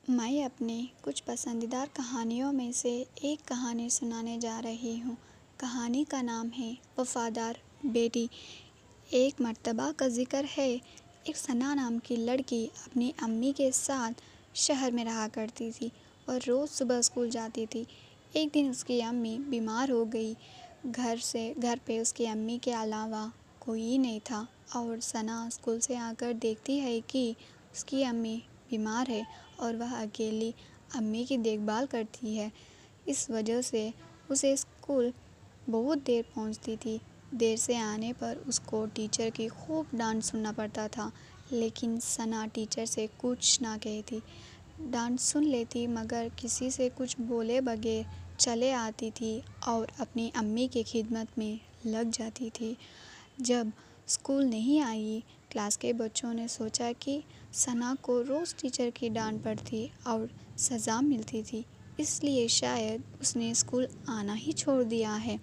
میں اپنی کچھ پسندیدہ کہانیوں میں سے ایک کہانی سنانے جا رہی ہوں۔ کہانی کا نام ہے وفادار بیٹی۔ ایک مرتبہ کا ذکر ہے، ایک ثنا نام کی لڑکی اپنی امی کے ساتھ شہر میں رہا کرتی تھی اور روز صبح اسکول جاتی تھی۔ ایک دن اس کی امی بیمار ہو گئی۔ گھر پہ اس کی امی کے علاوہ کوئی نہیں تھا اور ثنا اسکول سے آ کر دیکھتی ہے کہ اس کی امی بیمار ہے اور وہ اکیلی امی کی دیکھ بھال کرتی ہے۔ اس وجہ سے اسے اسکول بہت دیر پہنچتی تھی۔ دیر سے آنے پر اس کو ٹیچر کی خوب ڈانٹ سننا پڑتا تھا، لیکن ثنا ٹیچر سے کچھ نہ کہتی، ڈانٹ سن لیتی مگر کسی سے کچھ بولے بغیر چلے آتی تھی اور اپنی امی کی خدمت میں لگ جاتی تھی۔ جب اسکول نہیں آئی، کلاس کے بچوں نے سوچا کہ ثنا کو روز ٹیچر کی ڈانٹ پڑتی اور سزا ملتی تھی، اس لیے شاید اس نے اسکول آنا ہی چھوڑ دیا ہے۔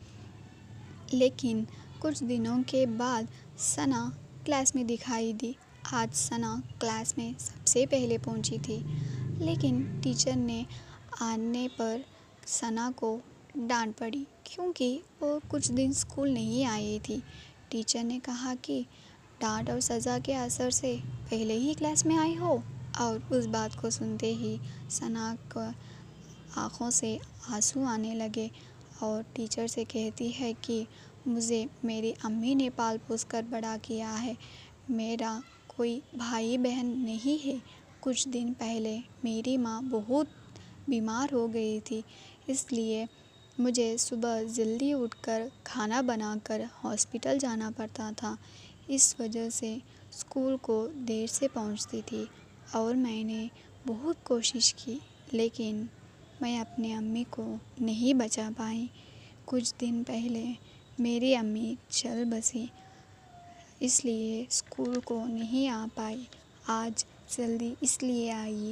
لیکن کچھ دنوں کے بعد ثنا کلاس میں دکھائی دی۔ آج ثنا کلاس میں سب سے پہلے پہنچی تھی، لیکن ٹیچر نے آنے پر ثنا کو ڈانٹ پڑی کیونکہ وہ کچھ دن اسکول نہیں آئی تھی۔ ٹیچر نے کہا کہ ڈانٹ اور سزا کے اثر سے پہلے ہی کلاس میں آئی ہو، اور اس بات کو سنتے ہی ثنا کی آنکھوں سے آنسو آنے لگے اور ٹیچر سے کہتی ہے کہ مجھے میری امی نے پال پوس کر بڑا کیا ہے، میرا کوئی بھائی بہن نہیں ہے۔ کچھ دن پہلے میری ماں بہت بیمار ہو گئی تھی، اس لیے مجھے صبح جلدی اٹھ کر کھانا بنا کر ہاسپٹل جانا پڑتا تھا۔ اس وجہ سے اسکول کو دیر سے پہنچتی تھی اور میں نے بہت کوشش کی، لیکن میں اپنی امی کو نہیں بچا پائی۔ کچھ دن پہلے میری امی چل بسی، اس لیے اسکول کو نہیں آ پائی۔ آج جلدی اس لیے آئی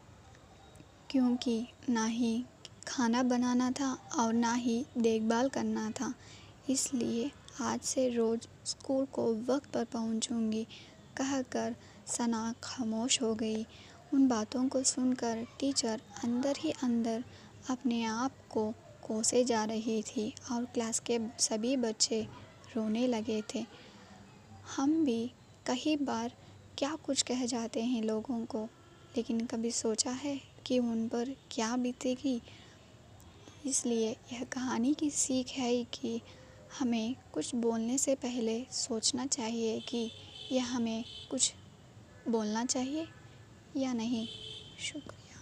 کیونکہ نہ ہی کھانا بنانا تھا اور نہ ہی دیکھ بھال کرنا تھا، اس لیے آج سے روز اسکول کو وقت پر پہنچوں گی، کہہ کر ثنا خاموش ہو گئی۔ ان باتوں کو سن کر ٹیچر اندر ہی اندر اپنے آپ کو کوسے جا رہی تھی اور کلاس کے سبھی بچے رونے لگے تھے۔ ہم بھی کئی بار کیا کچھ کہہ جاتے ہیں لوگوں کو، لیکن کبھی سوچا ہے کہ ان پر کیا بیتے گی؟ اس لیے یہ کہانی کی سیکھ ہے کہ ہمیں کچھ بولنے سے پہلے سوچنا چاہیے کہ یہ ہمیں کچھ بولنا چاہیے یا نہیں۔ شکریہ۔